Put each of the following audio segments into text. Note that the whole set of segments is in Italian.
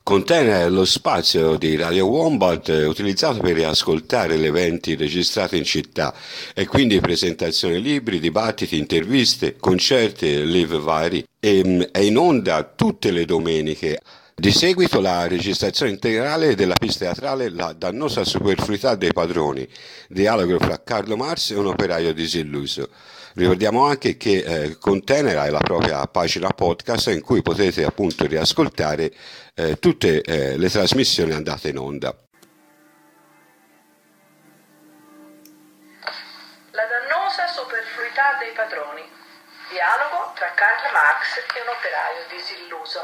Contiene lo spazio di Radio Wombat utilizzato per riascoltare gli eventi registrati in città e quindi presentazioni libri, dibattiti, interviste, concerti, live vari e è in onda tutte le domeniche. Di seguito la registrazione integrale della pista teatrale La dannosa superfluità dei padroni, dialogo fra Carlo Mars e un operaio disilluso. Ricordiamo anche che Contenera è la propria pagina podcast in cui potete appunto riascoltare tutte le trasmissioni andate in onda. La dannosa superfluità dei padroni. Dialogo tra Karl Marx e un operaio disilluso.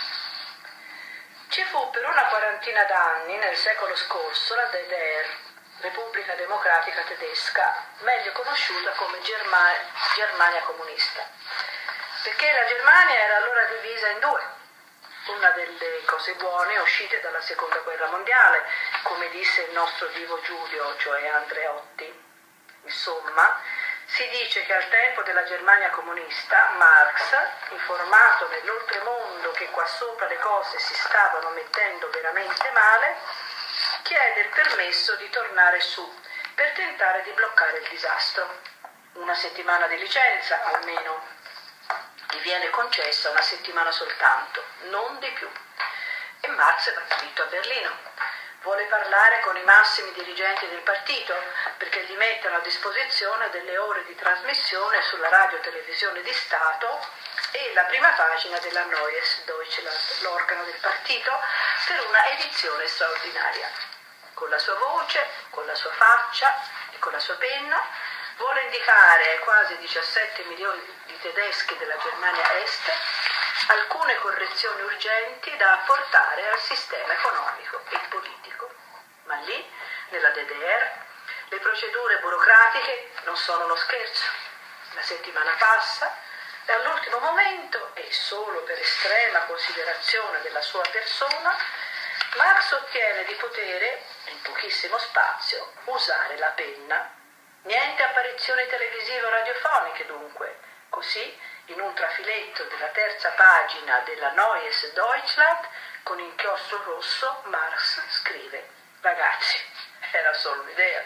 Ci fu per una quarantina d'anni nel secolo scorso la DDR, Repubblica Democratica Tedesca, meglio conosciuta come Germania comunista, perché la Germania era allora divisa in due. Una delle cose buone uscite dalla seconda guerra mondiale, come disse il nostro divo Giulio, cioè Andreotti. Insomma, si dice che al tempo della Germania comunista, Marx, informato nell'oltremondo che qua sopra le cose si stavano mettendo veramente male, chiede il permesso di tornare su per tentare di bloccare il disastro. Una settimana di licenza, almeno. Gli viene concessa una settimana soltanto, non di più. E Marx va dritto a Berlino. Vuole parlare con i massimi dirigenti del partito perché gli mettono a disposizione delle ore di trasmissione sulla radio-televisione di Stato e la prima pagina della Neues Deutschland, l'organo del partito, per una edizione straordinaria. Con la sua voce, con la sua faccia e con la sua penna vuole indicare ai quasi 17 milioni di tedeschi della Germania Est alcune correzioni urgenti da apportare al sistema economico e politico. Ma lì, nella DDR, le procedure burocratiche non sono uno scherzo. La settimana passa e all'ultimo momento, e solo per estrema considerazione della sua persona, Marx ottiene di potere, in pochissimo spazio, usare la penna. Niente apparizioni televisive o radiofoniche dunque. Così, in un trafiletto della terza pagina della Neues Deutschland, con inchiostro rosso, Marx scrive: ragazzi, era solo un'idea.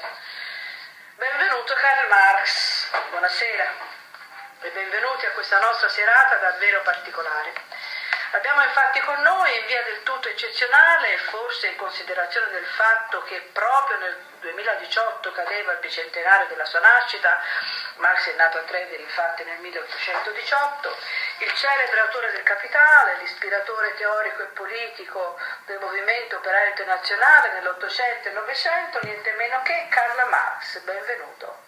Benvenuto Karl Marx, buonasera e benvenuti a questa nostra serata davvero particolare. Abbiamo infatti con noi, in via del tutto eccezionale, forse in considerazione del fatto che proprio nel 2018 cadeva il bicentenario della sua nascita, Marx è nato a Treviri infatti nel 1818, il celebre autore del Capitale, l'ispiratore teorico e politico del movimento operaio internazionale nell'Ottocento e Novecento, niente meno che Karl Marx. Benvenuto.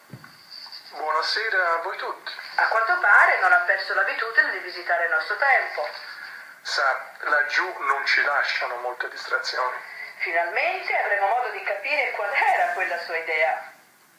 Buonasera a voi tutti. A quanto pare non ha perso l'abitudine di visitare il nostro tempo. Sa, laggiù non ci lasciano molte distrazioni. Finalmente avremo modo di capire qual era quella sua idea.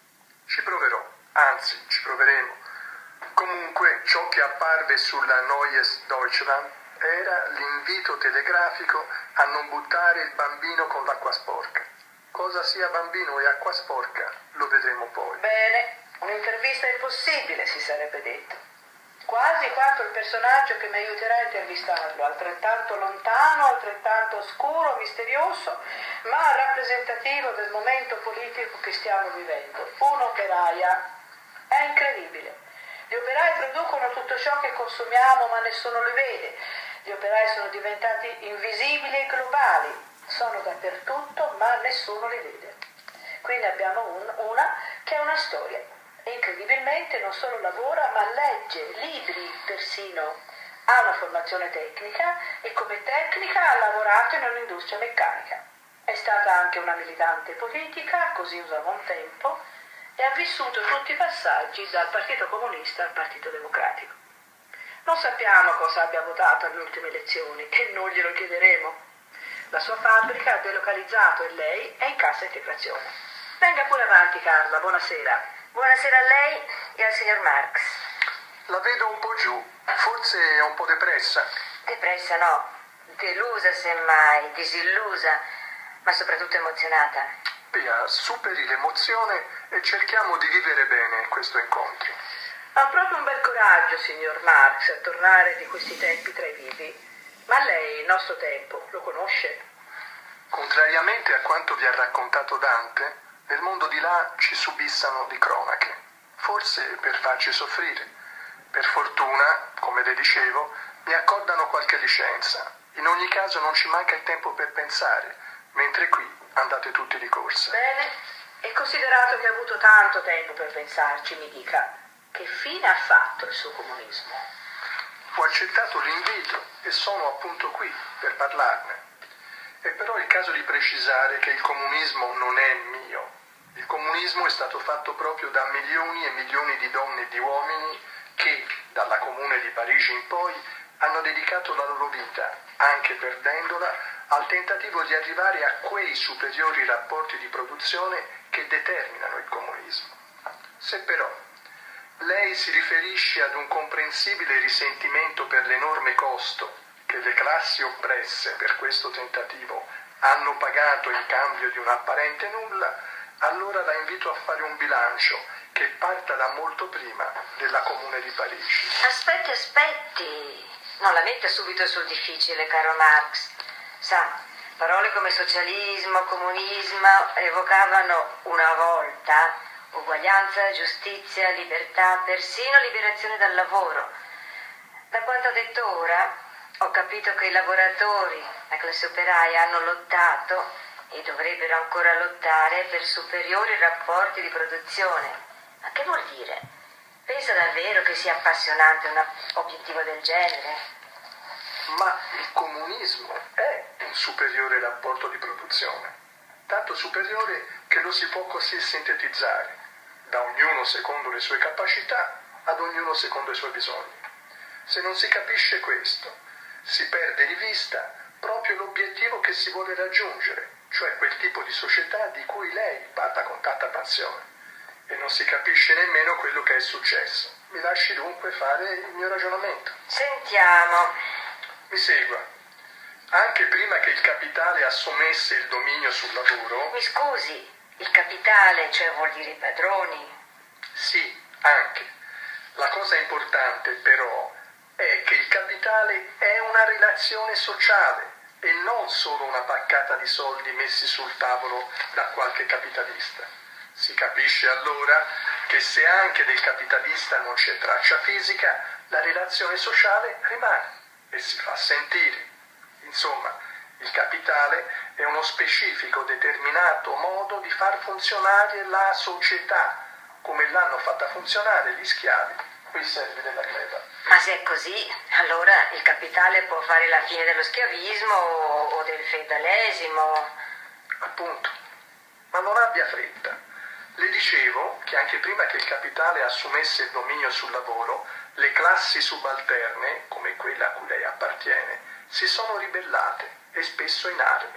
Ci proverò, anzi ci proveremo. Comunque ciò che apparve sulla Neues Deutschland era l'invito telegrafico a non buttare il bambino con l'acqua sporca. Cosa sia bambino e acqua sporca lo vedremo poi. Bene, un'intervista impossibile si sarebbe detto. Quasi quanto il personaggio che mi aiuterà a intervistarlo, altrettanto lontano, altrettanto oscuro, misterioso, ma rappresentativo del momento politico che stiamo vivendo. Un'operaia. È incredibile. Gli operai producono tutto ciò che consumiamo, ma nessuno li vede. Gli operai sono diventati invisibili e globali. Sono dappertutto, ma nessuno li vede. Quindi abbiamo una che è una storia. E incredibilmente non solo lavora, ma legge libri persino. Ha una formazione tecnica e come tecnica ha lavorato in un'industria meccanica. È stata anche una militante politica, così usava un tempo, e ha vissuto tutti i passaggi dal Partito Comunista al Partito Democratico. Non sappiamo cosa abbia votato alle ultime elezioni e non glielo chiederemo. La sua fabbrica ha delocalizzato e lei è in cassa integrazione. Venga pure avanti Carla, buonasera. Buonasera a lei e al signor Marx. La vedo un po' giù, forse è un po' depressa. Depressa no, delusa semmai, disillusa, ma soprattutto emozionata. Via, superi l'emozione e cerchiamo di vivere bene questo incontro. Ha proprio un bel coraggio, signor Marx, a tornare di questi tempi tra i vivi. Ma lei il nostro tempo lo conosce? Contrariamente a quanto vi ha raccontato Dante, nel mondo di là ci subissano di cronache, forse per farci soffrire. Per fortuna, come le dicevo, mi accordano qualche licenza. In ogni caso non ci manca il tempo per pensare, mentre qui andate tutti di corsa. Bene, e considerato che ha avuto tanto tempo per pensarci, mi dica, che fine ha fatto il suo comunismo? Ho accettato l'invito e sono appunto qui per parlarne. È però il caso di precisare che il comunismo non è mio. Il comunismo è stato fatto proprio da milioni e milioni di donne e di uomini che, dalla Comune di Parigi in poi, hanno dedicato la loro vita, anche perdendola, al tentativo di arrivare a quei superiori rapporti di produzione che determinano il comunismo. Se però lei si riferisce ad un comprensibile risentimento per l'enorme costo che le classi oppresse per questo tentativo hanno pagato in cambio di un apparente nulla, allora la invito a fare un bilancio che parta da molto prima della Comune di Parigi. Aspetti. Non la metta subito sul difficile, caro Marx. Sa, parole come socialismo, comunismo evocavano una volta uguaglianza, giustizia, libertà, persino liberazione dal lavoro. Da quanto ha detto ora, ho capito che i lavoratori, la classe operaia, hanno lottato e dovrebbero ancora lottare per superiori rapporti di produzione. Ma che vuol dire? Pensa davvero che sia appassionante un obiettivo del genere? Ma il comunismo è un superiore rapporto di produzione, tanto superiore che lo si può così sintetizzare, da ognuno secondo le sue capacità, ad ognuno secondo i suoi bisogni. Se non si capisce questo, si perde di vista proprio l'obiettivo che si vuole raggiungere, cioè quel tipo di società di cui lei parla con tanta passione. E non si capisce nemmeno quello che è successo. Mi lasci dunque fare il mio ragionamento. Sentiamo. Mi segua. Anche prima che il capitale assumesse il dominio sul lavoro... Mi scusi, il capitale, cioè vuol dire i padroni? Sì, anche. La cosa importante però è che il capitale è una relazione sociale e non solo una paccata di soldi messi sul tavolo da qualche capitalista. Si capisce allora che se anche del capitalista non c'è traccia fisica, la relazione sociale rimane e si fa sentire. Insomma, il capitale è uno specifico determinato modo di far funzionare la società, come l'hanno fatta funzionare gli schiavi, quei servi della gleba. Ma se è così, allora il capitale può fare la fine dello schiavismo o del feudalesimo. Appunto. Ma non abbia fretta. Le dicevo che anche prima che il capitale assumesse il dominio sul lavoro, le classi subalterne, come quella a cui lei appartiene, si sono ribellate e spesso in armi.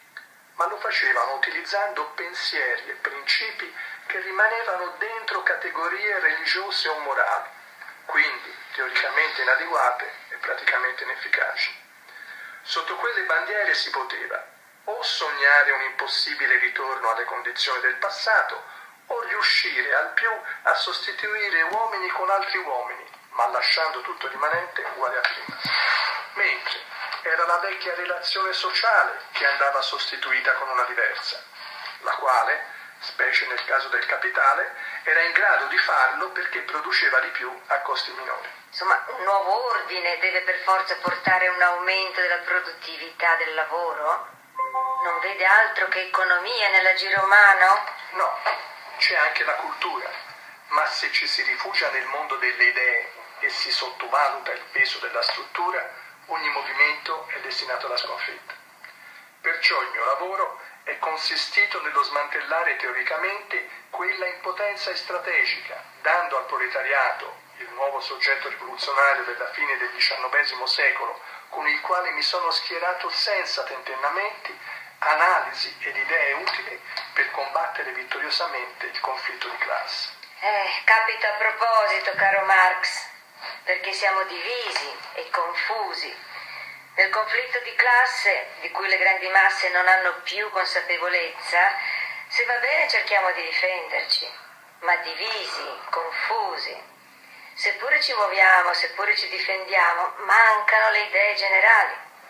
Ma lo facevano utilizzando pensieri e principi che rimanevano dentro categorie religiose o morali, quindi teoricamente inadeguate e praticamente inefficaci. Sotto quelle bandiere si poteva o sognare un impossibile ritorno alle condizioni del passato o riuscire al più a sostituire uomini con altri uomini, ma lasciando tutto rimanente uguale a prima. Mentre era la vecchia relazione sociale che andava sostituita con una diversa, la quale, specie nel caso del capitale, era in grado di farlo perché produceva di più a costi minori. Insomma, un nuovo ordine deve per forza portare un aumento della produttività del lavoro? Non vede altro che economia nell'agire umano? No, c'è anche la cultura, ma se ci si rifugia nel mondo delle idee e si sottovaluta il peso della struttura, ogni movimento è destinato alla sconfitta. Perciò il mio lavoro è consistito nello smantellare teoricamente quella impotenza strategica, dando al proletariato, il nuovo soggetto rivoluzionario della fine del XIX secolo, con il quale mi sono schierato senza tentennamenti, analisi ed idee utili per combattere vittoriosamente il conflitto di classe. Capita a proposito, caro Marx, perché siamo divisi e confusi. Nel conflitto di classe, di cui le grandi masse non hanno più consapevolezza, se va bene cerchiamo di difenderci, ma divisi, confusi. Seppure ci muoviamo, seppure ci difendiamo, mancano le idee generali.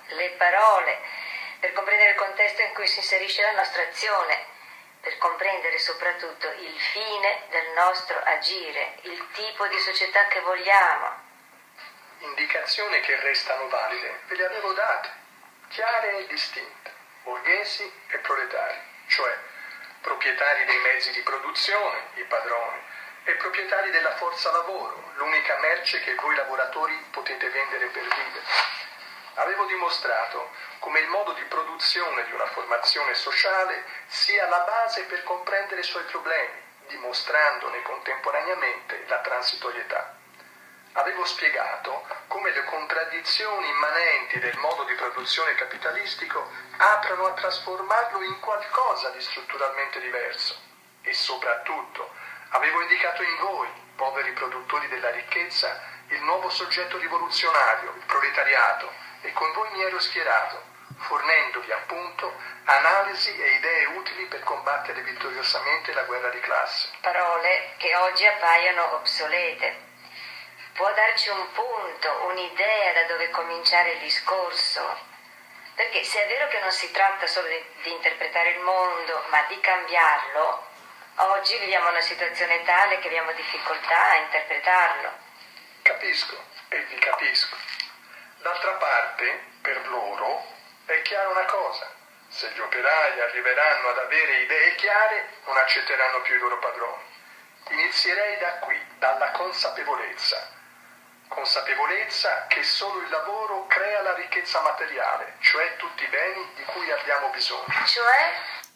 le parole, per comprendere il contesto in cui si inserisce la nostra azione, per comprendere soprattutto il fine del nostro agire, il tipo di società che vogliamo. Indicazioni che restano valide ve le avevo date, chiare e distinte, borghesi e proletari, cioè proprietari dei mezzi di produzione, i padroni, e proprietari della forza lavoro, l'unica merce che voi lavoratori potete vendere per vivere. Avevo dimostrato come il modo di produzione di una formazione sociale sia la base per comprendere i suoi problemi, dimostrandone contemporaneamente la transitorietà. Avevo spiegato come le contraddizioni immanenti del modo di produzione capitalistico aprano a trasformarlo in qualcosa di strutturalmente diverso. E soprattutto avevo indicato in voi, poveri produttori della ricchezza, il nuovo soggetto rivoluzionario, il proletariato, e con voi mi ero schierato, fornendovi appunto analisi e idee utili per combattere vittoriosamente la guerra di classe. Parole che oggi appaiono obsolete. Può darci un punto, un'idea da dove cominciare il discorso? Perché se è vero che non si tratta solo di interpretare il mondo, ma di cambiarlo, oggi viviamo una situazione tale che abbiamo difficoltà a interpretarlo. Capisco e vi capisco. D'altra parte, per loro, è chiara una cosa. Se gli operai arriveranno ad avere idee chiare, non accetteranno più i loro padroni. Inizierei da qui, dalla consapevolezza. Consapevolezza che solo il lavoro crea la ricchezza materiale, cioè tutti i beni di cui abbiamo bisogno. Cioè?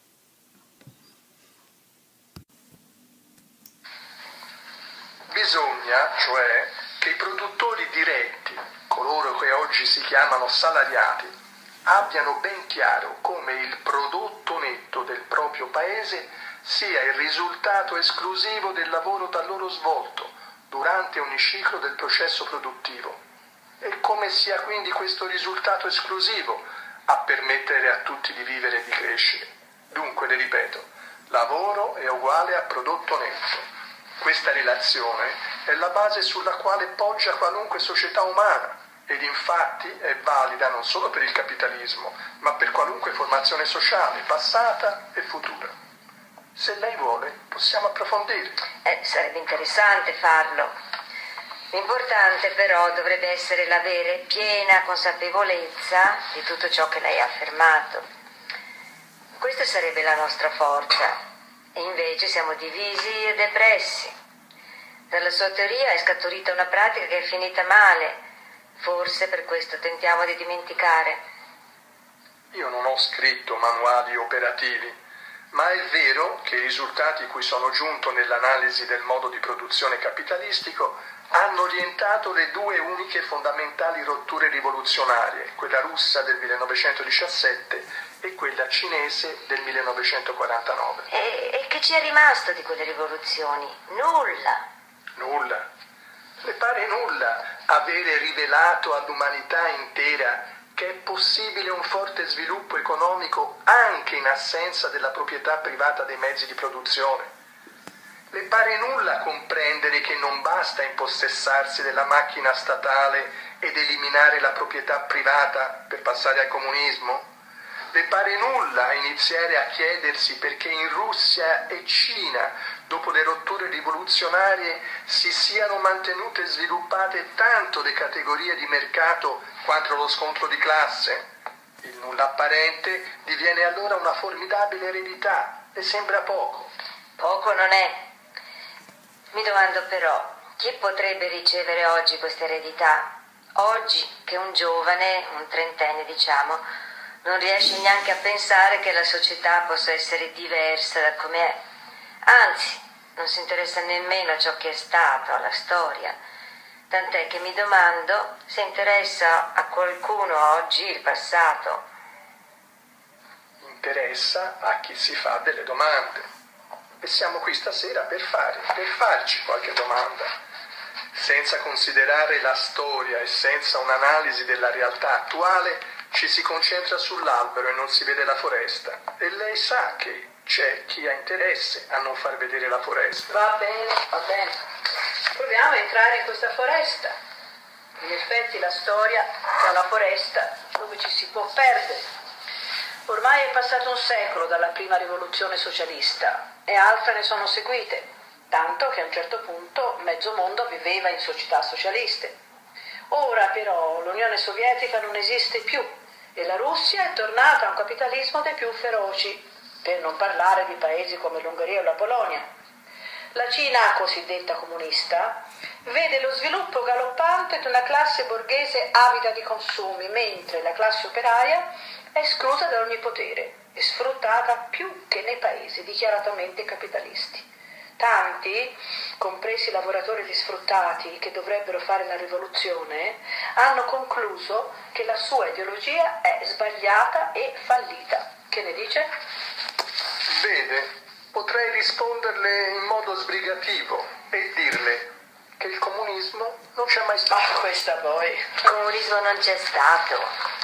Bisogna, cioè, che i produttori diretti, coloro che oggi si chiamano salariati, abbiano ben chiaro come il prodotto netto del proprio paese sia il risultato esclusivo del lavoro da loro svolto durante ogni ciclo del processo produttivo e come sia quindi questo risultato esclusivo a permettere a tutti di vivere e di crescere. Dunque, le ripeto, lavoro è uguale a prodotto netto. Questa relazione è la base sulla quale poggia qualunque società umana ed infatti è valida non solo per il capitalismo, ma per qualunque formazione sociale, passata e futura. Se lei vuole, possiamo approfondire. Sarebbe interessante farlo. L'importante però dovrebbe essere l'avere piena consapevolezza di tutto ciò che lei ha affermato. Questa sarebbe la nostra forza e invece siamo divisi e depressi. Dalla sua teoria è scaturita una pratica che è finita male, forse per questo tentiamo di dimenticare. Io non ho scritto manuali operativi, ma è vero che i risultati cui sono giunto nell'analisi del modo di produzione capitalistico hanno orientato le due uniche fondamentali rotture rivoluzionarie, quella russa del 1917 e quella cinese del 1949. E che ci è rimasto di quelle rivoluzioni? Nulla. Nulla. Le pare nulla avere rivelato all'umanità intera che è possibile un forte sviluppo economico anche in assenza della proprietà privata dei mezzi di produzione? Le pare nulla comprendere che non basta impossessarsi della macchina statale ed eliminare la proprietà privata per passare al comunismo? Le pare nulla iniziare a chiedersi perché in Russia e Cina, dopo le rotture rivoluzionarie, si siano mantenute sviluppate tanto le categorie di mercato quanto lo scontro di classe? Il nulla apparente diviene allora una formidabile eredità e sembra poco. Poco non è. Mi domando però, chi potrebbe ricevere oggi questa eredità? Oggi che un giovane, un trentenne diciamo, non riesce neanche a pensare che la società possa essere diversa da come è. Anzi, non si interessa nemmeno a ciò che è stato, alla storia. Tant'è che mi domando se interessa a qualcuno oggi il passato. Interessa a chi si fa delle domande. E siamo qui stasera per farci qualche domanda. Senza considerare la storia e senza un'analisi della realtà attuale, ci si concentra sull'albero e non si vede la foresta. E lei sa che c'è chi ha interesse a non far vedere la foresta. Va bene, va bene. Proviamo a entrare in questa foresta. In effetti la storia è una foresta dove ci si può perdere. Ormai è passato un secolo dalla prima rivoluzione socialista e altre ne sono seguite, tanto che a un certo punto mezzo mondo viveva in società socialiste. Ora però l'Unione Sovietica non esiste più e la Russia è tornata a un capitalismo dei più feroci, per non parlare di paesi come l'Ungheria o la Polonia. La Cina, cosiddetta comunista, vede lo sviluppo galoppante di una classe borghese avida di consumi, mentre la classe operaia è esclusa da ogni potere e sfruttata più che nei paesi dichiaratamente capitalisti. Tanti, compresi i lavoratori sfruttati che dovrebbero fare la rivoluzione, hanno concluso che la sua ideologia è sbagliata e fallita. Che ne dice? Vede, potrei risponderle in modo sbrigativo e dirle che il comunismo non c'è mai stato. Questa poi. Il comunismo non c'è stato.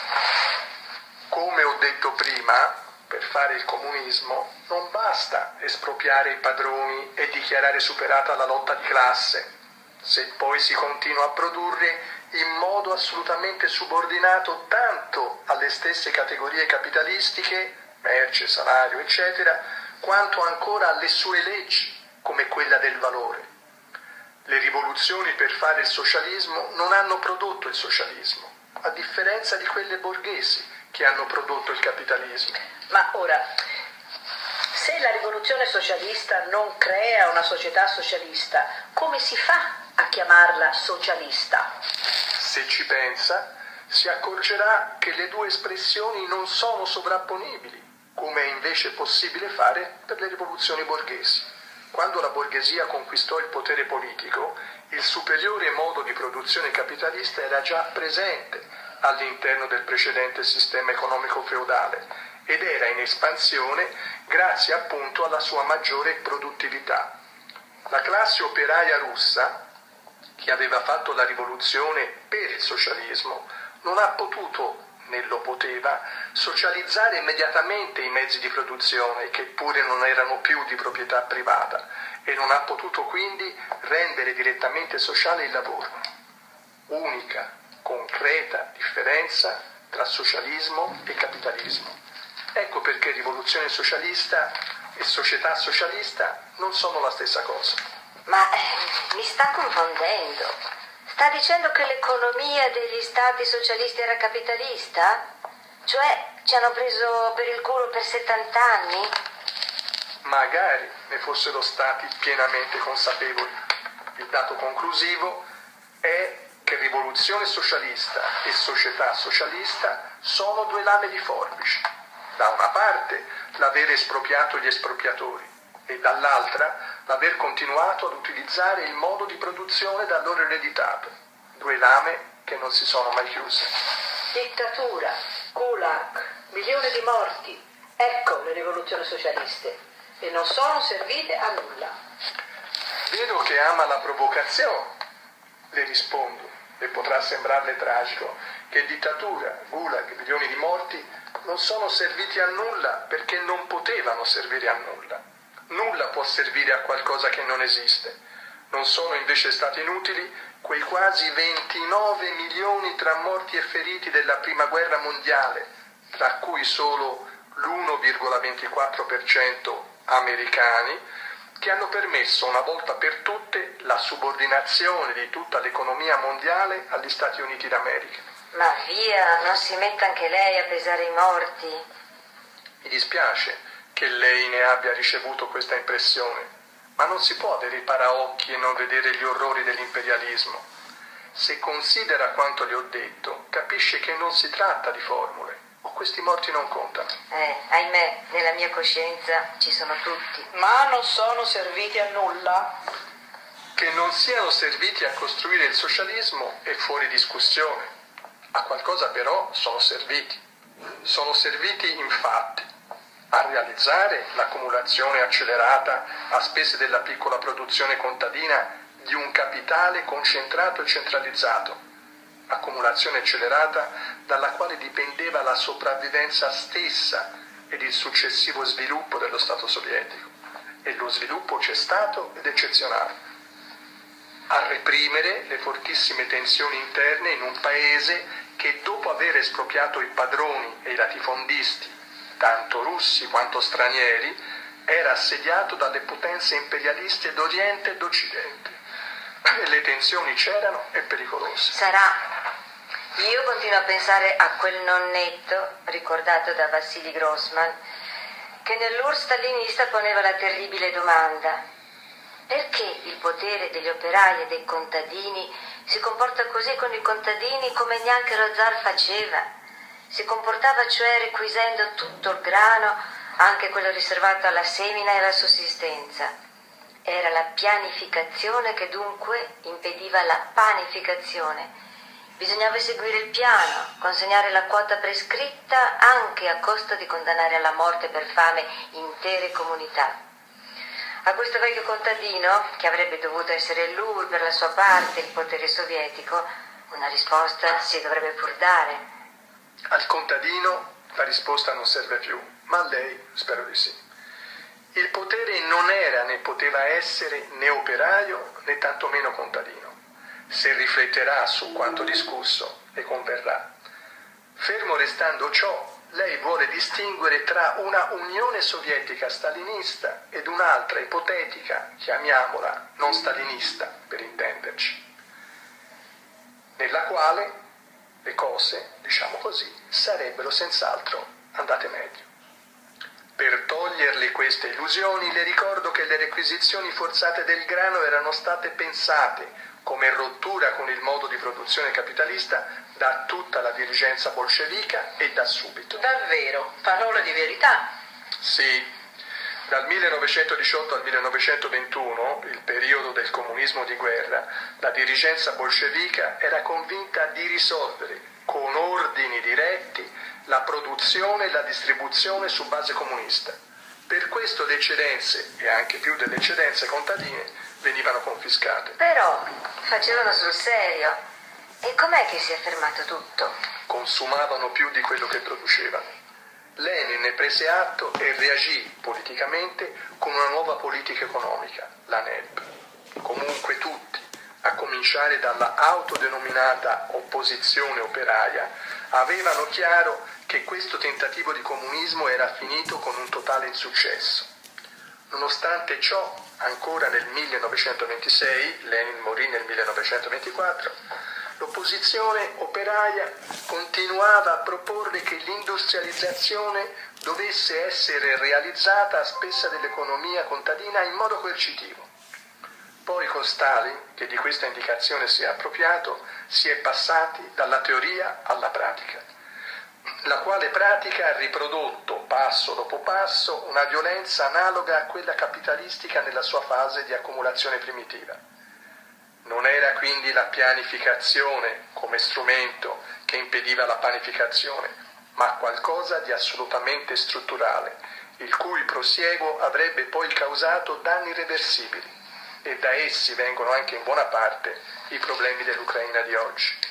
Come ho detto prima, per fare il comunismo non basta espropriare i padroni e dichiarare superata la lotta di classe. Se poi si continua a produrre in modo assolutamente subordinato tanto alle stesse categorie capitalistiche, merce, salario, eccetera, quanto ancora alle sue leggi, come quella del valore. Le rivoluzioni per fare il socialismo non hanno prodotto il socialismo, a differenza di quelle borghesi che hanno prodotto il capitalismo. Ma ora, se la rivoluzione socialista non crea una società socialista, come si fa a chiamarla socialista? Se ci pensa, si accorgerà che le due espressioni non sono sovrapponibili, come è invece possibile fare per le rivoluzioni borghesi. Quando la borghesia conquistò il potere politico, il superiore modo di produzione capitalista era già presente all'interno del precedente sistema economico feudale ed era in espansione grazie appunto alla sua maggiore produttività. La classe operaia russa, che aveva fatto la rivoluzione per il socialismo, non ha potuto, né lo poteva, socializzare immediatamente i mezzi di produzione, che pure non erano più di proprietà privata, e non ha potuto quindi rendere direttamente sociale il lavoro. Unica, concreta differenza tra socialismo e capitalismo. Ecco perché rivoluzione socialista e società socialista non sono la stessa cosa. Ma mi sta confondendo. Sta dicendo che l'economia degli stati socialisti era capitalista? Cioè ci hanno preso per il culo per 70 anni? Magari ne fossero stati pienamente consapevoli. Il dato conclusivo è che rivoluzione socialista e società socialista sono due lame di forbice. Da una parte l'aver espropriato gli espropriatori e dall'altra l'aver continuato ad utilizzare il modo di produzione da loro ereditato. Due lame che non si sono mai chiuse. Dittatura, gulag, milioni di morti. Ecco le rivoluzioni socialiste. E non sono servite a nulla. Vedo che ama la provocazione. Le rispondo, e potrà sembrarle tragico, che dittatura, gulag, milioni di morti non sono serviti a nulla perché non potevano servire a nulla. Nulla può servire a qualcosa che non esiste. Non sono invece stati inutili quei quasi 29 milioni tra morti e feriti della Prima Guerra Mondiale, tra cui solo l'1,24% americani, che hanno permesso una volta per tutte la subordinazione di tutta l'economia mondiale agli Stati Uniti d'America. Ma via, non si metta anche lei a pesare i morti. Mi dispiace che lei ne abbia ricevuto questa impressione, ma non si può avere i paraocchi e non vedere gli orrori dell'imperialismo. Se considera quanto le ho detto, capisce che non si tratta di formule, o questi morti non contano. Ahimè, nella mia coscienza ci sono tutti. Ma non sono serviti a nulla? Che non siano serviti a costruire il socialismo è fuori discussione. A qualcosa però sono serviti. Sono serviti infatti a realizzare l'accumulazione accelerata a spese della piccola produzione contadina di un capitale concentrato e centralizzato, accumulazione accelerata dalla quale dipendeva la sopravvivenza stessa ed il successivo sviluppo dello Stato sovietico. E lo sviluppo c'è stato ed eccezionale. A reprimere le fortissime tensioni interne in un paese che dopo aver espropriato i padroni e i latifondisti, tanto russi quanto stranieri, era assediato dalle potenze imperialiste d'Oriente e d'Occidente. E le tensioni c'erano e pericolose. Sarà. Io continuo a pensare a quel nonnetto, ricordato da Vassili Grossman, che nell'URSS stalinista poneva la terribile domanda: perché il potere degli operai e dei contadini si comporta così con i contadini come neanche lo zar faceva? Si comportava cioè requisendo tutto il grano, anche quello riservato alla semina e alla sussistenza. Era la pianificazione che dunque impediva la panificazione. Bisognava eseguire il piano, consegnare la quota prescritta anche a costo di condannare alla morte per fame intere comunità. A questo vecchio contadino, che avrebbe dovuto essere lui per la sua parte il potere sovietico, una risposta si dovrebbe pur dare. Al contadino la risposta non serve più, ma a lei spero di sì. Il potere non era né poteva essere né operaio né tantomeno contadino. Se rifletterà su quanto discusso le converrà. Fermo restando ciò, lei vuole distinguere tra una Unione Sovietica stalinista ed un'altra ipotetica, chiamiamola non stalinista per intenderci, nella quale le cose, diciamo così, sarebbero senz'altro andate meglio. Per toglierle queste illusioni le ricordo che le requisizioni forzate del grano erano state pensate come rottura con il modo di produzione capitalista da tutta la dirigenza bolscevica e da subito. Davvero, parole di verità. Sì, dal 1918 al 1921, il periodo del comunismo di guerra, la dirigenza bolscevica era convinta di risolvere con ordini diretti la produzione e la distribuzione su base comunista. Per questo le eccedenze, e anche più delle eccedenze contadine, venivano confiscate. Però facevano sul serio. E com'è che si è fermato tutto? Consumavano più di quello che producevano. Lenin ne prese atto e reagì politicamente con una nuova politica economica, la NEP. Comunque tutti, a cominciare dalla autodenominata opposizione operaia, avevano chiaro che questo tentativo di comunismo era finito con un totale insuccesso. Nonostante ciò, ancora nel 1926, Lenin morì nel 1924, l'opposizione operaia continuava a proporre che l'industrializzazione dovesse essere realizzata a spese dell'economia contadina in modo coercitivo. Poi con Stalin, che di questa indicazione si è appropriato, si è passati dalla teoria alla pratica, la quale pratica ha riprodotto passo dopo passo una violenza analoga a quella capitalistica nella sua fase di accumulazione primitiva. Non era quindi la pianificazione come strumento che impediva la panificazione, ma qualcosa di assolutamente strutturale, il cui prosieguo avrebbe poi causato danni irreversibili, e da essi vengono anche in buona parte i problemi dell'Ucraina di oggi.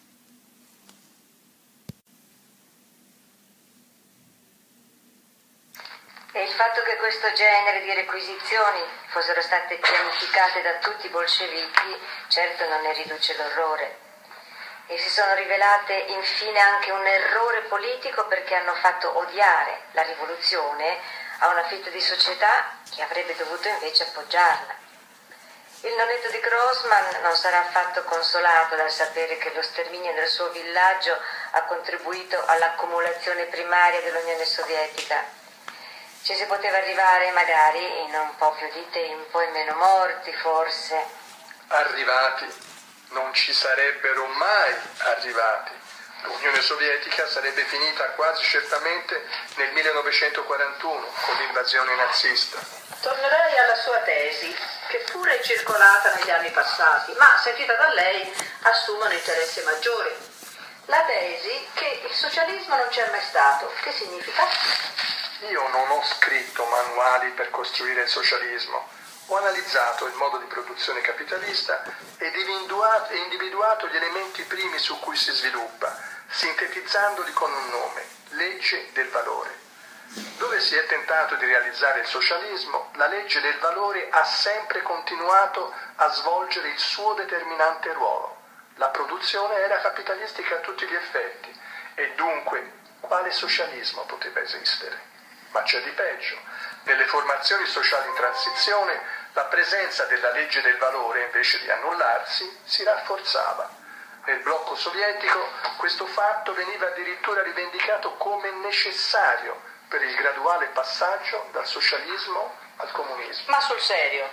E il fatto che questo genere di requisizioni fossero state pianificate da tutti i bolscevichi certo non ne riduce l'orrore. E si sono rivelate infine anche un errore politico perché hanno fatto odiare la rivoluzione a una fitta di società che avrebbe dovuto invece appoggiarla. Il nonnetto di Grossman non sarà affatto consolato dal sapere che lo sterminio del suo villaggio ha contribuito all'accumulazione primaria dell'Unione Sovietica. Ci si poteva arrivare magari in un po' più di tempo e meno morti, forse. Arrivati, non ci sarebbero mai arrivati. L'Unione Sovietica sarebbe finita quasi certamente nel 1941 con l'invasione nazista. Tornerei alla sua tesi, che pure è circolata negli anni passati, ma sentita da lei assume un interesse maggiore. La tesi che il socialismo non c'è mai stato. Che significa? Io non ho scritto manuali per costruire il socialismo, ho analizzato il modo di produzione capitalista ed individuato gli elementi primi su cui si sviluppa, sintetizzandoli con un nome, legge del valore. Dove si è tentato di realizzare il socialismo, la legge del valore ha sempre continuato a svolgere il suo determinante ruolo. La produzione era capitalistica a tutti gli effetti e dunque quale socialismo poteva esistere? Ma c'è di peggio. Nelle formazioni sociali in transizione la presenza della legge del valore, invece di annullarsi, si rafforzava. Nel blocco sovietico questo fatto veniva addirittura rivendicato come necessario per il graduale passaggio dal socialismo al comunismo. Ma sul serio?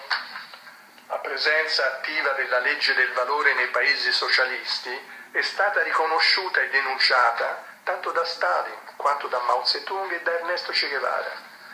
La presenza attiva della legge del valore nei paesi socialisti è stata riconosciuta e denunciata tanto da Stalin quanto da Mao Zedong e da Ernesto Che Guevara.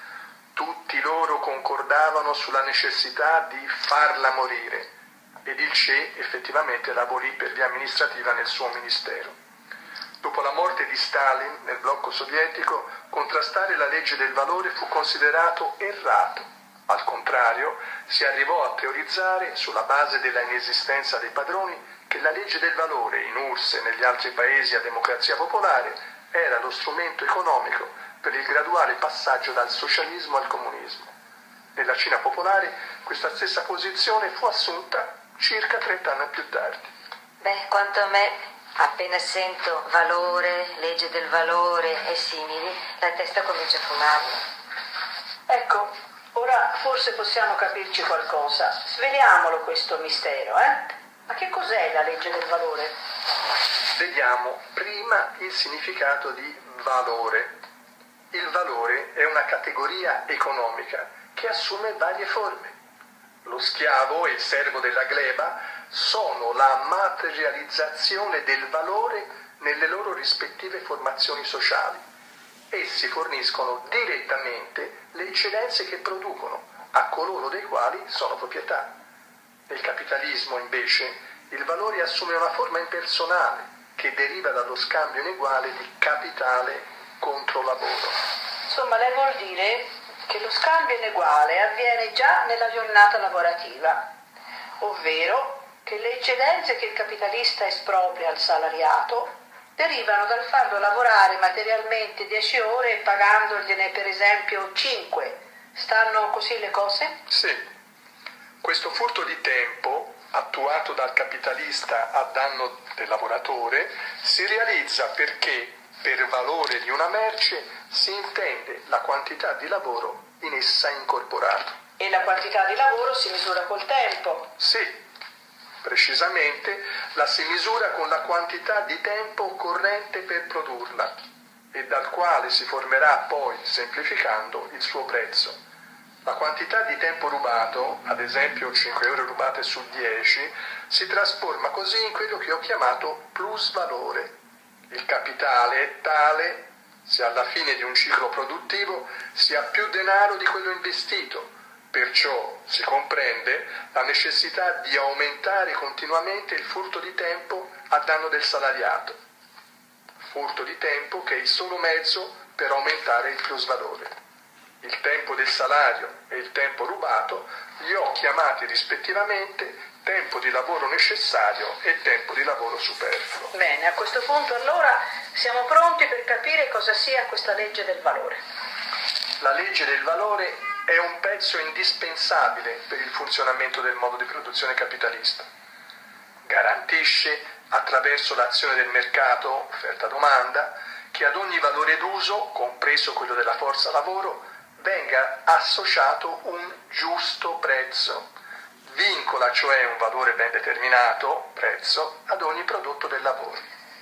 Tutti loro concordavano sulla necessità di farla morire ed il Che effettivamente la abolì per via amministrativa nel suo ministero. Dopo la morte di Stalin nel blocco sovietico, contrastare la legge del valore fu considerato errato. Al contrario, si arrivò a teorizzare, sulla base della inesistenza dei padroni, che la legge del valore in URSS e negli altri paesi a democrazia popolare era lo strumento economico per il graduale passaggio dal socialismo al comunismo. Nella Cina popolare questa stessa posizione fu assunta circa 30 anni più tardi. Beh, quanto a me, appena sento valore, legge del valore e simili, la testa comincia a fumarmi. Ecco, ora forse possiamo capirci qualcosa. Sveliamolo questo mistero, eh? Ma che cos'è la legge del valore? Vediamo prima il significato di valore. Il valore è una categoria economica che assume varie forme. Lo schiavo e il servo della gleba sono la materializzazione del valore nelle loro rispettive formazioni sociali. Essi forniscono direttamente le eccedenze che producono a coloro dei quali sono proprietà. Nel capitalismo, invece, il valore assume una forma impersonale che deriva dallo scambio ineguale di capitale contro lavoro. Insomma, lei vuol dire che lo scambio ineguale avviene già nella giornata lavorativa, ovvero che le eccedenze che il capitalista espropria al salariato derivano dal farlo lavorare materialmente 10 ore e pagandogliene per esempio 5. Stanno così le cose? Sì. Questo furto di tempo, attuato dal capitalista a danno del lavoratore, si realizza perché per valore di una merce si intende la quantità di lavoro in essa incorporato. E la quantità di lavoro si misura col tempo? Sì. Precisamente la si misura con la quantità di tempo occorrente per produrla e dal quale si formerà poi, semplificando, il suo prezzo. La quantità di tempo rubato, ad esempio 5 euro rubate su 10, si trasforma così in quello che ho chiamato plusvalore. Il capitale è tale se alla fine di un ciclo produttivo si ha più denaro di quello investito. Perciò si comprende la necessità di aumentare continuamente il furto di tempo a danno del salariato. Furto di tempo che è il solo mezzo per aumentare il plusvalore. Il tempo del salario e il tempo rubato li ho chiamati rispettivamente tempo di lavoro necessario e tempo di lavoro superfluo. Bene, a questo punto allora siamo pronti per capire cosa sia questa legge del valore. La legge del valore è un pezzo indispensabile per il funzionamento del modo di produzione capitalista. Garantisce, attraverso l'azione del mercato, offerta-domanda, che ad ogni valore d'uso, compreso quello della forza lavoro, venga associato un giusto prezzo. Vincola cioè un valore ben determinato, prezzo, ad ogni prodotto del lavoro.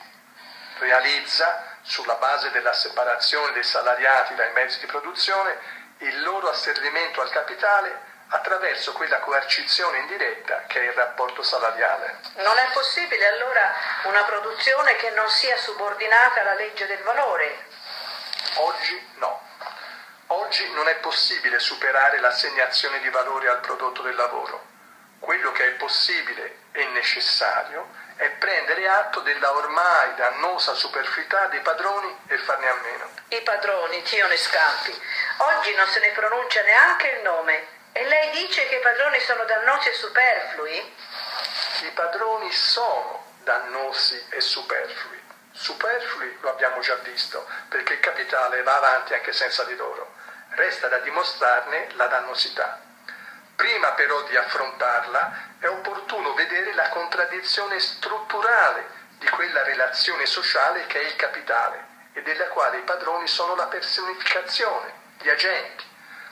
Realizza, sulla base della separazione dei salariati dai mezzi di produzione, il loro asservimento al capitale attraverso quella coercizione indiretta che è il rapporto salariale. Non è possibile allora una produzione che non sia subordinata alla legge del valore? Oggi no. Oggi non è possibile superare l'assegnazione di valore al prodotto del lavoro. Quello che è possibile e necessario è prendere atto della ormai dannosa superfluità dei padroni e farne a meno. I padroni, Dio ne scampi. Oggi non se ne pronuncia neanche il nome. E lei dice che i padroni sono dannosi e superflui? I padroni sono dannosi e superflui. Superflui lo abbiamo già visto, perché il capitale va avanti anche senza di loro. Resta da dimostrarne la dannosità. Prima però di affrontarla è opportuno vedere la contraddizione strutturale di quella relazione sociale che è il capitale e della quale i padroni sono la personificazione, gli agenti.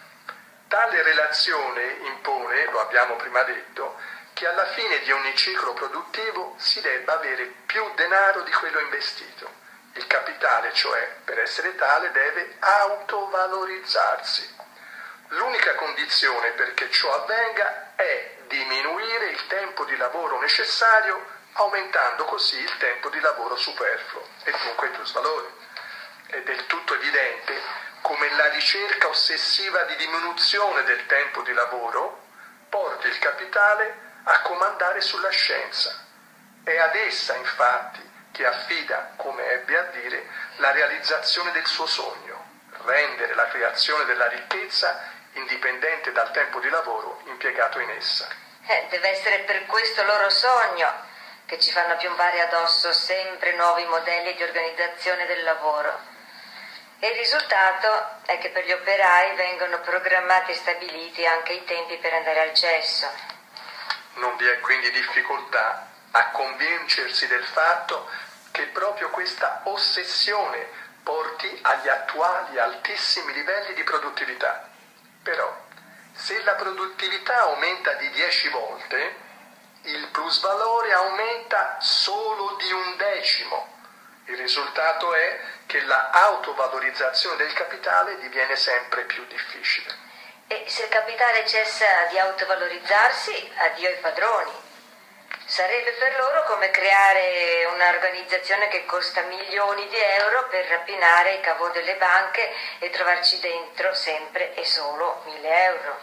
Tale relazione impone, lo abbiamo prima detto, che alla fine di ogni ciclo produttivo si debba avere più denaro di quello investito. Il capitale, cioè, per essere tale, deve autovalorizzarsi. L'unica condizione perché ciò avvenga è diminuire il tempo di lavoro necessario, aumentando così il tempo di lavoro superfluo e dunque il plusvalore. È del tutto evidente come la ricerca ossessiva di diminuzione del tempo di lavoro porti il capitale a comandare sulla scienza. È ad essa, infatti, che affida, come ebbe a dire, la realizzazione del suo sogno, rendere la creazione della ricchezza indipendente dal tempo di lavoro impiegato in essa. Deve essere per questo loro sogno che ci fanno piombare addosso sempre nuovi modelli di organizzazione del lavoro. E il risultato è che per gli operai vengono programmati e stabiliti anche i tempi per andare al cesso. Non vi è quindi difficoltà a convincersi del fatto che proprio questa ossessione porti agli attuali altissimi livelli di produttività. Però, se la produttività aumenta di 10 volte, il plusvalore aumenta solo di 1/10. Il risultato è che la autovalorizzazione del capitale diviene sempre più difficile. E se il capitale cessa di autovalorizzarsi, addio ai padroni. Sarebbe per loro come creare un'organizzazione che costa milioni di euro per rapinare i caveau delle banche e trovarci dentro sempre e solo 1.000 euro.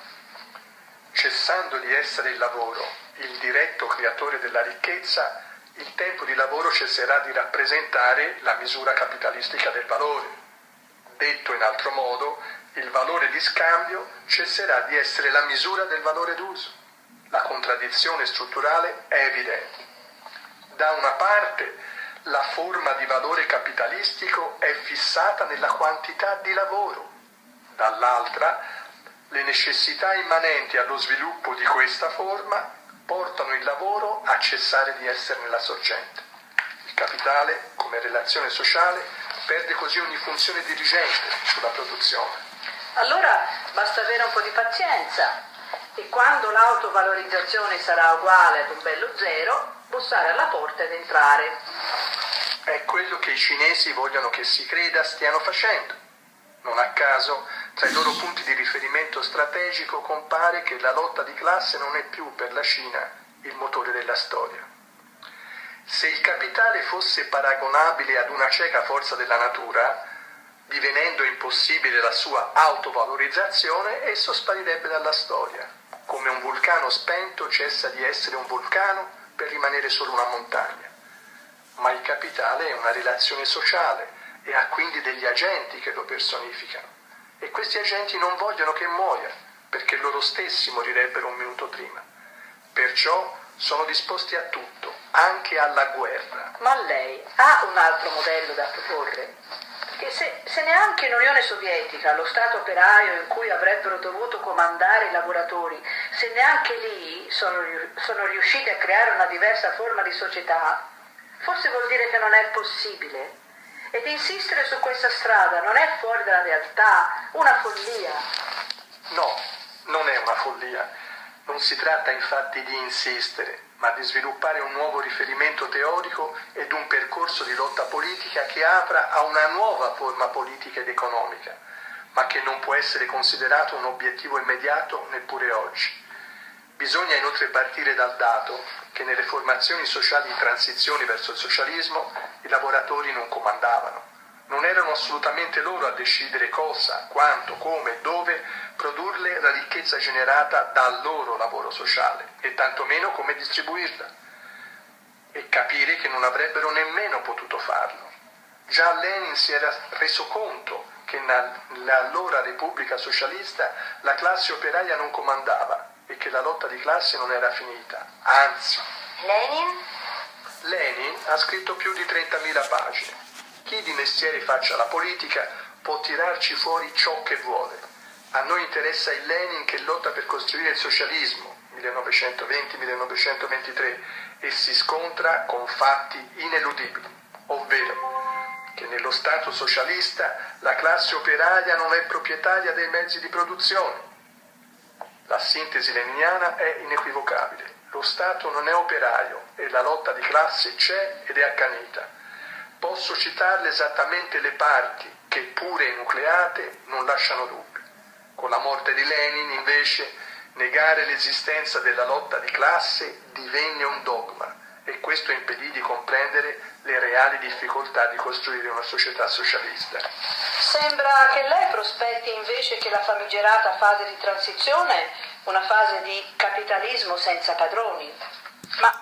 Cessando di essere il lavoro il diretto creatore della ricchezza, il tempo di lavoro cesserà di rappresentare la misura capitalistica del valore. Detto in altro modo, il valore di scambio cesserà di essere la misura del valore d'uso. La contraddizione strutturale è evidente. Da una parte, la forma di valore capitalistico è fissata nella quantità di lavoro. Dall'altra, le necessità immanenti allo sviluppo di questa forma portano il lavoro a cessare di esserne la sorgente. Il capitale, come relazione sociale, perde così ogni funzione dirigente sulla produzione. Allora basta avere un po' di pazienza e quando l'autovalorizzazione sarà uguale ad un bello zero, bussare alla porta ed entrare. È quello che i cinesi vogliono che si creda stiano facendo. Non a caso, tra i loro punti di riferimento strategico compare che la lotta di classe non è più per la Cina il motore della storia. Se il capitale fosse paragonabile ad una cieca forza della natura, divenendo impossibile la sua autovalorizzazione, esso sparirebbe dalla storia. Come un vulcano spento cessa di essere un vulcano per rimanere solo una montagna. Ma il capitale è una relazione sociale e ha quindi degli agenti che lo personificano. E questi agenti non vogliono che muoia, perché loro stessi morirebbero un minuto prima. Perciò sono disposti a tutto, anche alla guerra. Ma lei ha un altro modello da proporre? Che se neanche in Unione Sovietica, lo Stato operaio in cui avrebbero dovuto comandare i lavoratori, se neanche lì sono riusciti a creare una diversa forma di società, forse vuol dire che non è possibile. Ed insistere su questa strada non è fuori dalla realtà, una follia. No, non è una follia. Non si tratta infatti di insistere, ma di sviluppare un nuovo riferimento teorico ed un percorso di lotta politica che apra a una nuova forma politica ed economica, ma che non può essere considerato un obiettivo immediato neppure oggi. Bisogna inoltre partire dal dato che nelle formazioni sociali di transizione verso il socialismo i lavoratori non comandavano. Non erano assolutamente loro a decidere cosa, quanto, come e dove produrre la ricchezza generata dal loro lavoro sociale e tantomeno come distribuirla. E capire che non avrebbero nemmeno potuto farlo. Già Lenin si era reso conto che nell'allora Repubblica Socialista la classe operaia non comandava e che la lotta di classe non era finita, anzi. Lenin ha scritto più di 30.000 pagine. Chi di mestiere faccia la politica può tirarci fuori ciò che vuole. A noi interessa il Lenin che lotta per costruire il socialismo, 1920-1923, e si scontra con fatti ineludibili, ovvero che nello Stato socialista la classe operaia non è proprietaria dei mezzi di produzione. La sintesi leniniana è inequivocabile. Lo Stato non è operaio e la lotta di classe c'è ed è accanita. Posso citarle esattamente le parti che, pure enucleate, non lasciano dubbi. Con la morte di Lenin, invece, negare l'esistenza della lotta di classe divenne un dogma e questo impedì di comprendere le reali difficoltà di costruire una società socialista. Sembra che lei prospetti invece che la famigerata fase di transizione, una fase di capitalismo senza padroni. Ma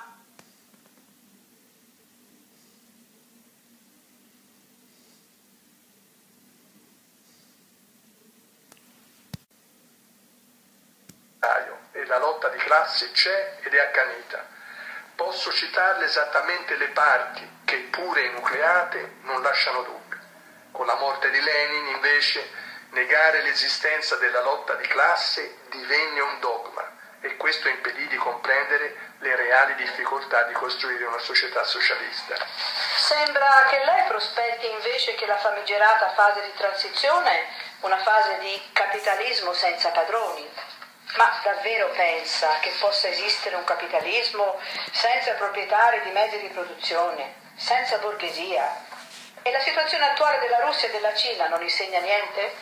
e la lotta di classe c'è ed è accanita. Posso citarle esattamente le parti che, pure enucleate, non lasciano dubbi. Con la morte di Lenin, invece, negare l'esistenza della lotta di classe divenne un dogma e questo impedì di comprendere le reali difficoltà di costruire una società socialista. sembra che lei prospetti invece che la famigerata fase di transizione, una fase di capitalismo senza padroni. Ma davvero pensa che possa esistere un capitalismo senza proprietari di mezzi di produzione, senza borghesia? E la situazione attuale della Russia e della Cina non insegna niente?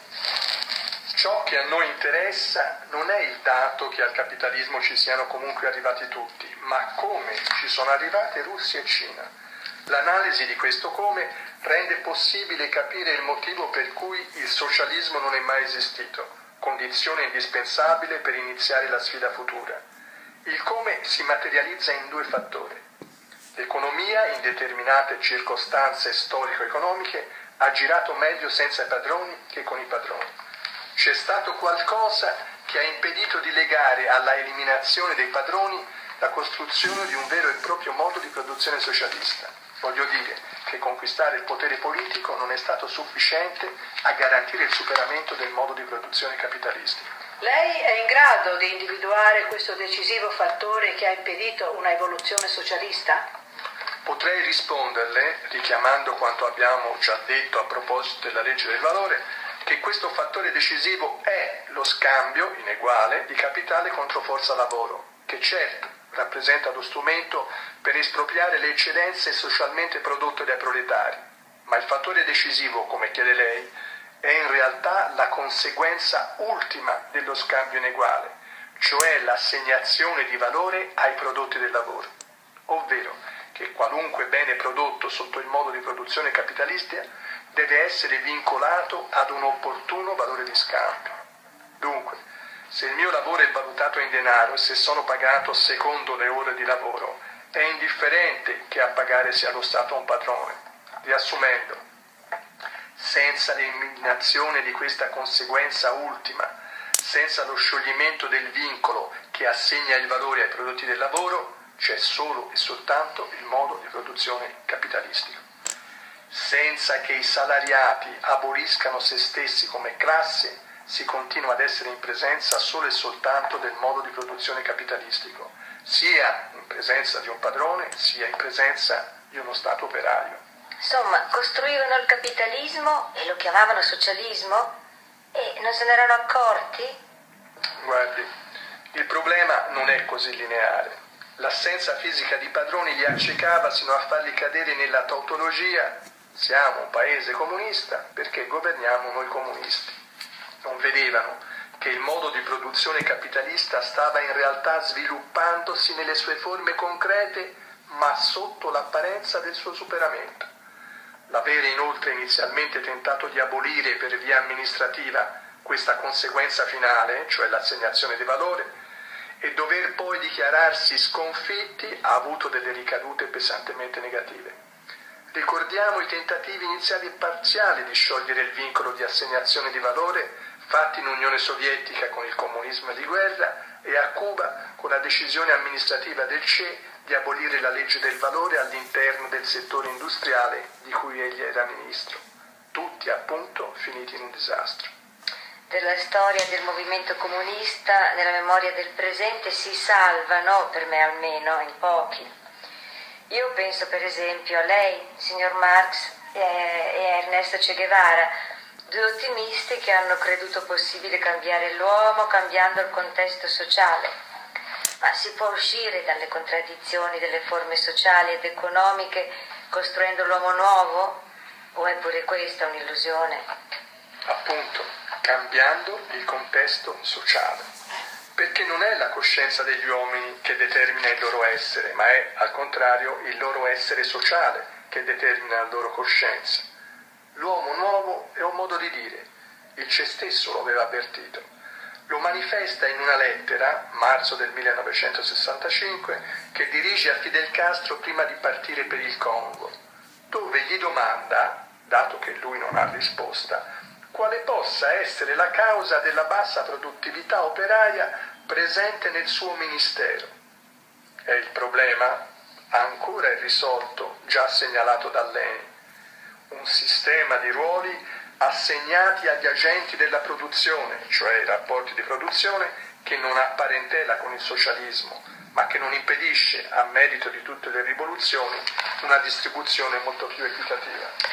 Ciò che a noi interessa non è il dato che al capitalismo ci siano comunque arrivati tutti, ma come ci sono arrivate Russia e Cina. L'analisi di questo come rende possibile capire il motivo per cui il socialismo non è mai esistito, condizione indispensabile per iniziare la sfida futura. Il come si materializza in due fattori. L'economia, in determinate circostanze storico-economiche, ha girato meglio senza i padroni che con i padroni. C'è stato qualcosa che ha impedito di legare alla eliminazione dei padroni la costruzione di un vero e proprio modo di produzione socialista. Voglio dire che conquistare il potere politico non è stato sufficiente a garantire il superamento del modo di produzione capitalistico. Lei è in grado di individuare questo decisivo fattore che ha impedito una evoluzione socialista? Potrei risponderle, richiamando quanto abbiamo già detto a proposito della legge del valore, che questo fattore decisivo è lo scambio ineguale di capitale contro forza lavoro, che certo rappresenta lo strumento per espropriare le eccedenze socialmente prodotte dai proletari, ma il fattore decisivo, come chiede lei, è in realtà la conseguenza ultima dello scambio ineguale, cioè l'assegnazione di valore ai prodotti del lavoro, ovvero che qualunque bene prodotto sotto il modo di produzione capitalistica deve essere vincolato ad un opportuno valore di scambio. Dunque, se il mio lavoro è valutato in denaro e se sono pagato secondo le ore di lavoro, è indifferente che a pagare sia lo Stato o un padrone. Riassumendo, senza l'eliminazione di questa conseguenza ultima, senza lo scioglimento del vincolo che assegna il valore ai prodotti del lavoro, c'è solo e soltanto il modo di produzione capitalistico. Senza che i salariati aboliscano se stessi come classe, si continua ad essere in presenza solo e soltanto del modo di produzione capitalistico, sia in presenza di un padrone, sia in presenza di uno Stato operaio. Insomma, costruivano il capitalismo e lo chiamavano socialismo e non se ne erano accorti? Guardi, il problema non è così lineare. L'assenza fisica di padroni li accecava sino a farli cadere nella tautologia: siamo un paese comunista perché governiamo noi comunisti. Non vedevano che il modo di produzione capitalista stava in realtà sviluppandosi nelle sue forme concrete, ma sotto l'apparenza del suo superamento. L'avere inoltre inizialmente tentato di abolire per via amministrativa questa conseguenza finale, cioè l'assegnazione di valore, e dover poi dichiararsi sconfitti ha avuto delle ricadute pesantemente negative. Ricordiamo i tentativi iniziali e parziali di sciogliere il vincolo di assegnazione di valore fatti in Unione Sovietica con il comunismo di guerra e a Cuba con la decisione amministrativa del CE di abolire la legge del valore all'interno del settore industriale di cui egli era ministro. Tutti appunto finiti in un disastro. della storia del movimento comunista nella memoria del presente si salvano, per me almeno, in pochi. Io penso per esempio a lei, signor Marx, e Ernesto Che Guevara, due ottimisti che hanno creduto possibile cambiare l'uomo cambiando il contesto sociale. Ma si può uscire dalle contraddizioni delle forme sociali ed economiche costruendo l'uomo nuovo? O è pure questa un'illusione? Appunto, cambiando il contesto sociale. Perché non è la coscienza degli uomini che determina il loro essere, ma è, al contrario, il loro essere sociale che determina la loro coscienza. L'uomo nuovo è un modo di dire, il Che stesso lo aveva avvertito. Lo manifesta in una lettera, marzo del 1965, che dirige a Fidel Castro prima di partire per il Congo, dove gli domanda, dato che lui non ha risposta, quale possa essere la causa della bassa produttività operaia presente nel suo ministero. E il problema ancora irrisolto, già segnalato da Lenin, un sistema di ruoli assegnati agli agenti della produzione, cioè i rapporti di produzione, che non ha parentela con il socialismo, ma che non impedisce, a merito di tutte le rivoluzioni, una distribuzione molto più equitativa.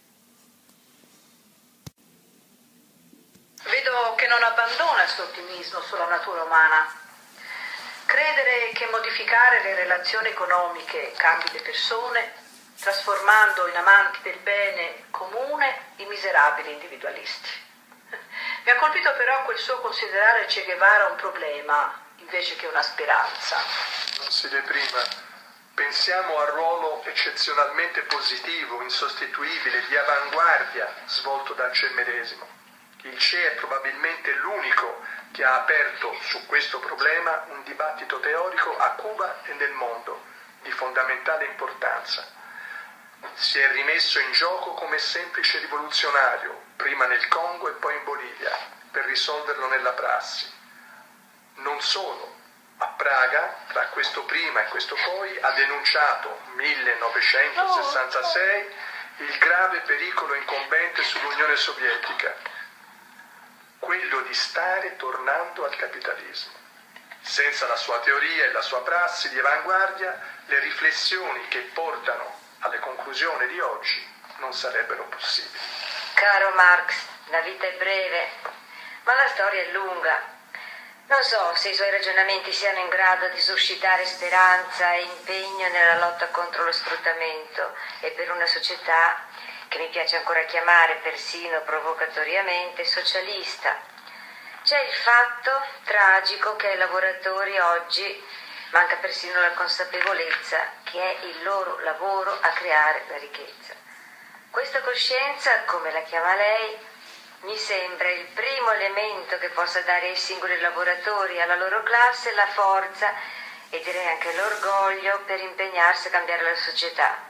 Vedo che non abbandona il suo ottimismo sulla natura umana. Credere che modificare le relazioni economiche cambi le persone, trasformando in amanti del bene comune i miserabili individualisti. Mi ha colpito però quel suo considerare Che Guevara un problema invece che una speranza. Non si deprima. Pensiamo al ruolo eccezionalmente positivo, insostituibile, di avanguardia svolto dal Che medesimo. Il Che è probabilmente l'unico che ha aperto su questo problema un dibattito teorico a Cuba e nel mondo di fondamentale importanza. Si è rimesso in gioco come semplice rivoluzionario, prima nel Congo e poi in Bolivia, per risolverlo nella prassi. Non solo, a Praga, tra questo prima e questo poi, ha denunciato 1966 il grave pericolo incombente sull'Unione Sovietica, quello di stare tornando al capitalismo. Senza la sua teoria e la sua prassi di avanguardia, le riflessioni che portano alle conclusioni di oggi non sarebbero possibili. Caro Marx, la vita è breve, ma la storia è lunga. Non so se i suoi ragionamenti siano in grado di suscitare speranza e impegno nella lotta contro lo sfruttamento e per una società che mi piace ancora chiamare persino provocatoriamente socialista. C'è il fatto tragico che ai lavoratori oggi manca persino la consapevolezza che è il loro lavoro a creare la ricchezza. Questa coscienza, come la chiama lei, mi sembra il primo elemento che possa dare ai singoli lavoratori e alla loro classe la forza e direi anche l'orgoglio per impegnarsi a cambiare la società.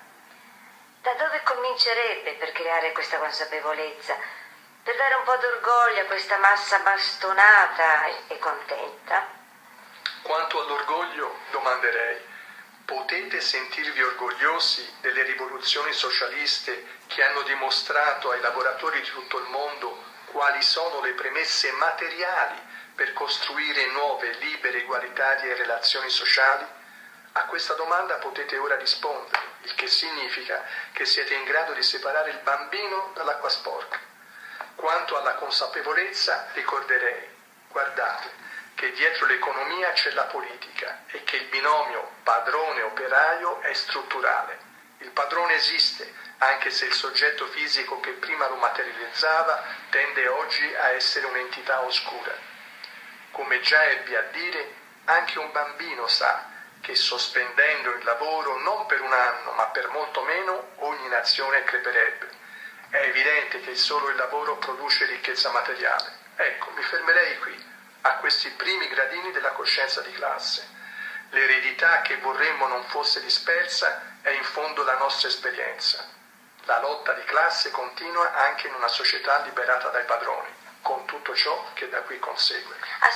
Da dove comincerebbe per creare questa consapevolezza? Per dare un po' d'orgoglio a questa massa bastonata e contenta? Quanto all'orgoglio, domanderei, potete sentirvi orgogliosi delle rivoluzioni socialiste che hanno dimostrato ai lavoratori di tutto il mondo quali sono le premesse materiali per costruire nuove, libere, egualitarie relazioni sociali? A questa domanda potete ora rispondere, il che significa che siete in grado di separare il bambino dall'acqua sporca. Quanto alla consapevolezza, ricorderei, guardate, che dietro l'economia c'è la politica e che il binomio padrone-operaio è strutturale. Il padrone esiste, anche se il soggetto fisico che prima lo materializzava tende oggi a essere un'entità oscura. Come già ebbi a dire, anche un bambino sa che sospendendo il lavoro non per un anno ma per molto meno ogni nazione creperebbe. È evidente che solo il lavoro produce ricchezza materiale. Ecco, mi fermerei qui, a questi primi gradini della coscienza di classe. L'eredità che vorremmo non fosse dispersa è in fondo la nostra esperienza. La lotta di classe continua anche in una società liberata dai padroni, con tutto ciò che da qui consegue.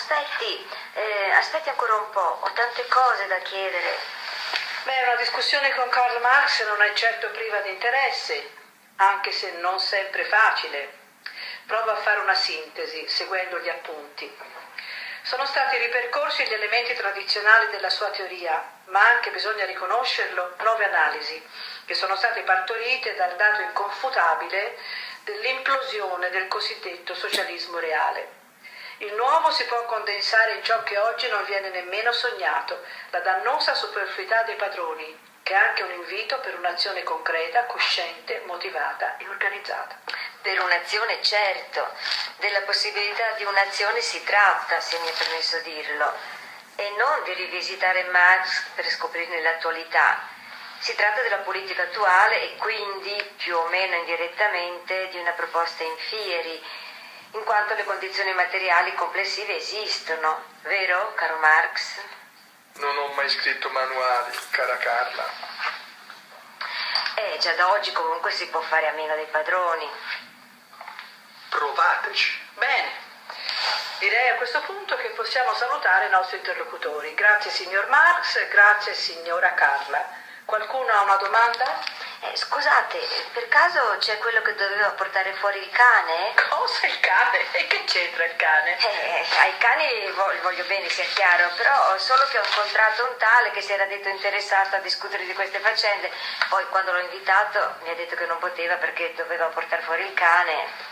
Aspetti ancora un po', ho tante cose da chiedere. Beh, una discussione con Karl Marx non è certo priva di interesse, anche se non sempre facile. Provo a fare una sintesi, seguendo gli appunti. Sono stati ripercorsi gli elementi tradizionali della sua teoria, ma anche, bisogna riconoscerlo, nuove analisi, che sono state partorite dal dato inconfutabile dell'implosione del cosiddetto socialismo reale. Il nuovo si può condensare in ciò che oggi non viene nemmeno sognato, la dannosa superfluità dei padroni, che è anche un invito per un'azione concreta, cosciente, motivata e organizzata. Per un'azione, certo, della possibilità di un'azione si tratta, se mi è permesso dirlo, e non di rivisitare Marx per scoprirne l'attualità. Si tratta della politica attuale e quindi, più o meno indirettamente, di una proposta in fieri, in quanto le condizioni materiali complessive esistono, vero, caro Marx? Non ho mai scritto manuali, cara Carla. Già da oggi comunque si può fare a meno dei padroni. Provateci. Bene, direi a questo punto che possiamo salutare i nostri interlocutori. Grazie signor Marx, grazie signora Carla. Qualcuno ha una domanda? Scusate, per caso c'è quello che doveva portare fuori il cane? Cosa, il cane? E che c'entra il cane? Ai cani voglio bene, sia chiaro, però solo che ho incontrato un tale che si era detto interessato a discutere di queste faccende. Poi quando l'ho invitato mi ha detto che non poteva perché doveva portare fuori il cane.